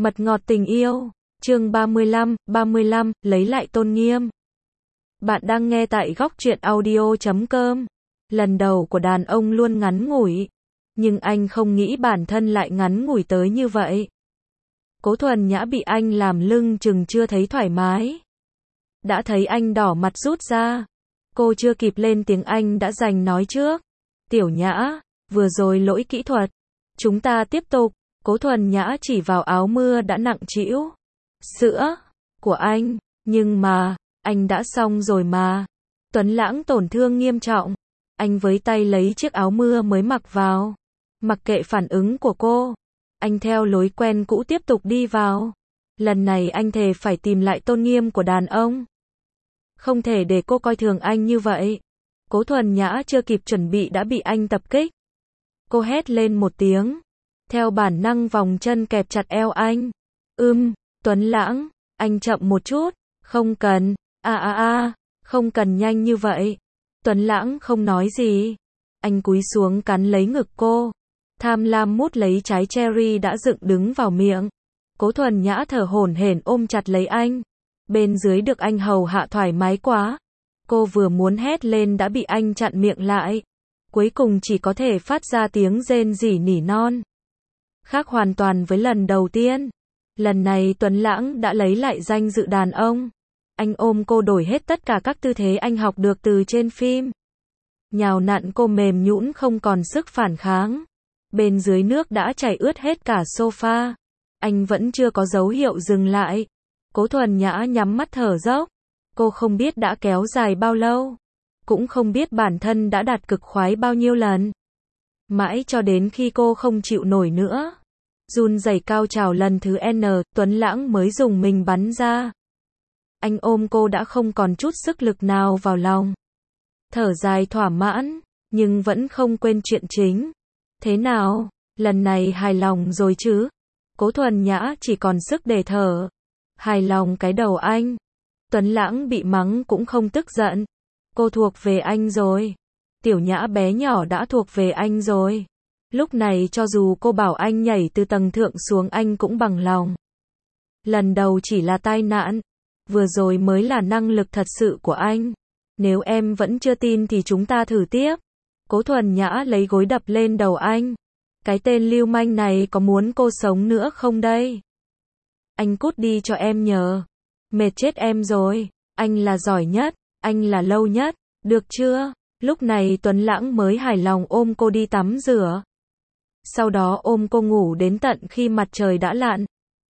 Mật ngọt tình yêu, chương 35, lấy lại tôn nghiêm. Bạn đang nghe tại góc truyện audio.com. Lần đầu của đàn ông luôn ngắn ngủi, nhưng anh không nghĩ bản thân lại ngắn ngủi tới như vậy. Cố Thuần Nhã bị anh làm lưng chừng chưa thấy thoải mái. Đã thấy anh đỏ mặt rút ra. Cô chưa kịp lên tiếng anh đã giành nói trước. Tiểu Nhã, vừa rồi lỗi kỹ thuật. Chúng ta tiếp tục. Cố Thuần Nhã chỉ vào áo mưa đã nặng trĩu. Sữa của anh, nhưng mà, anh đã xong rồi mà. Tuấn Lãng tổn thương nghiêm trọng. Anh với tay lấy chiếc áo mưa mới mặc vào. Mặc kệ phản ứng của cô, anh theo lối quen cũ tiếp tục đi vào. Lần này anh thề phải tìm lại tôn nghiêm của đàn ông. Không thể để cô coi thường anh như vậy. Cố Thuần Nhã chưa kịp chuẩn bị đã bị anh tập kích. Cô hét lên một tiếng. Theo bản năng vòng chân kẹp chặt eo anh. Tuấn Lãng, anh chậm một chút. Không cần. Không cần nhanh như vậy. Tuấn Lãng không nói gì. Anh cúi xuống cắn lấy ngực cô. Tham lam mút lấy trái cherry đã dựng đứng vào miệng. Cố Thuần Nhã thở hổn hển ôm chặt lấy anh. Bên dưới được anh hầu hạ thoải mái quá. Cô vừa muốn hét lên đã bị anh chặn miệng lại. Cuối cùng chỉ có thể phát ra tiếng rên rỉ nỉ non. Khác hoàn toàn với lần đầu tiên. Lần này Tuấn Lãng đã lấy lại danh dự đàn ông. Anh ôm cô đổi hết tất cả các tư thế anh học được từ trên phim. Nhào nặn cô mềm nhũn không còn sức phản kháng. Bên dưới nước đã chảy ướt hết cả sofa. Anh vẫn chưa có dấu hiệu dừng lại. Cố Thuần Nhã nhắm mắt thở dốc. Cô không biết đã kéo dài bao lâu. Cũng không biết bản thân đã đạt cực khoái bao nhiêu lần. Mãi cho đến khi cô không chịu nổi nữa. Run rẩy cao trào lần thứ N, Tuấn Lãng mới dùng mình bắn ra. Anh ôm cô đã không còn chút sức lực nào vào lòng. Thở dài thỏa mãn, nhưng vẫn không quên chuyện chính. Thế nào, lần này hài lòng rồi chứ? Cố Thuần Nhã chỉ còn sức để thở. Hài lòng cái đầu anh. Tuấn Lãng bị mắng cũng không tức giận. Cô thuộc về anh rồi. Tiểu Nhã bé nhỏ đã thuộc về anh rồi. Lúc này cho dù cô bảo anh nhảy từ tầng thượng xuống anh cũng bằng lòng. Lần đầu chỉ là tai nạn. Vừa rồi mới là năng lực thật sự của anh. Nếu em vẫn chưa tin thì chúng ta thử tiếp. Cố Thuần Nhã lấy gối đập lên đầu anh. Cái tên lưu manh này có muốn cô sống nữa không đây? Anh cút đi cho em nhờ. Mệt chết em rồi. Anh là giỏi nhất. Anh là lâu nhất. Được chưa? Lúc này Tuấn Lãng mới hài lòng ôm cô đi tắm rửa. Sau đó ôm cô ngủ đến tận khi mặt trời đã lặn.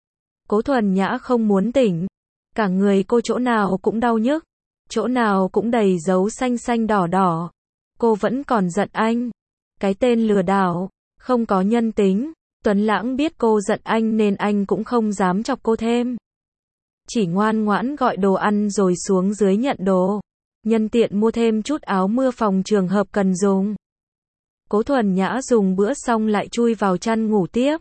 Cố Thuần Nhã không muốn tỉnh. Cả người cô chỗ nào cũng đau nhức. Chỗ nào cũng đầy dấu xanh xanh đỏ đỏ. Cô vẫn còn giận anh. Cái tên lừa đảo. Không có nhân tính. Tuấn Lãng biết cô giận anh nên anh cũng không dám chọc cô thêm. Chỉ ngoan ngoãn gọi đồ ăn rồi xuống dưới nhận đồ. Nhân tiện mua thêm chút áo mưa phòng trường hợp cần dùng. Cố Thuần Nhã dùng bữa xong lại chui vào chăn ngủ tiếp.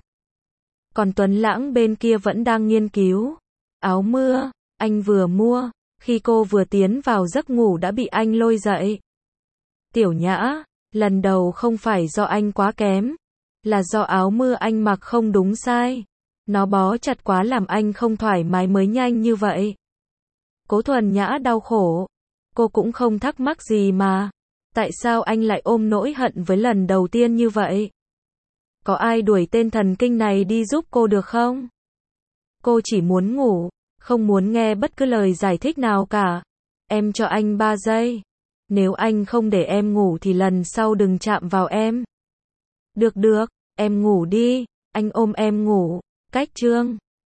Còn Tuấn Lãng bên kia vẫn đang nghiên cứu. Áo mưa, anh vừa mua, khi cô vừa tiến vào giấc ngủ đã bị anh lôi dậy. Tiểu Nhã, lần đầu không phải do anh quá kém, là do áo mưa anh mặc không đúng sai. Nó bó chặt quá làm anh không thoải mái mới nhanh như vậy. Cố Thuần Nhã đau khổ. Cô cũng không thắc mắc gì mà. Tại sao anh lại ôm nỗi hận với lần đầu tiên như vậy? Có ai đuổi tên thần kinh này đi giúp cô được không? Cô chỉ muốn ngủ, không muốn nghe bất cứ lời giải thích nào cả. Em cho anh 3 giây. Nếu anh không để em ngủ thì lần sau đừng chạm vào em. Được, em ngủ đi, anh ôm em ngủ. Cách chương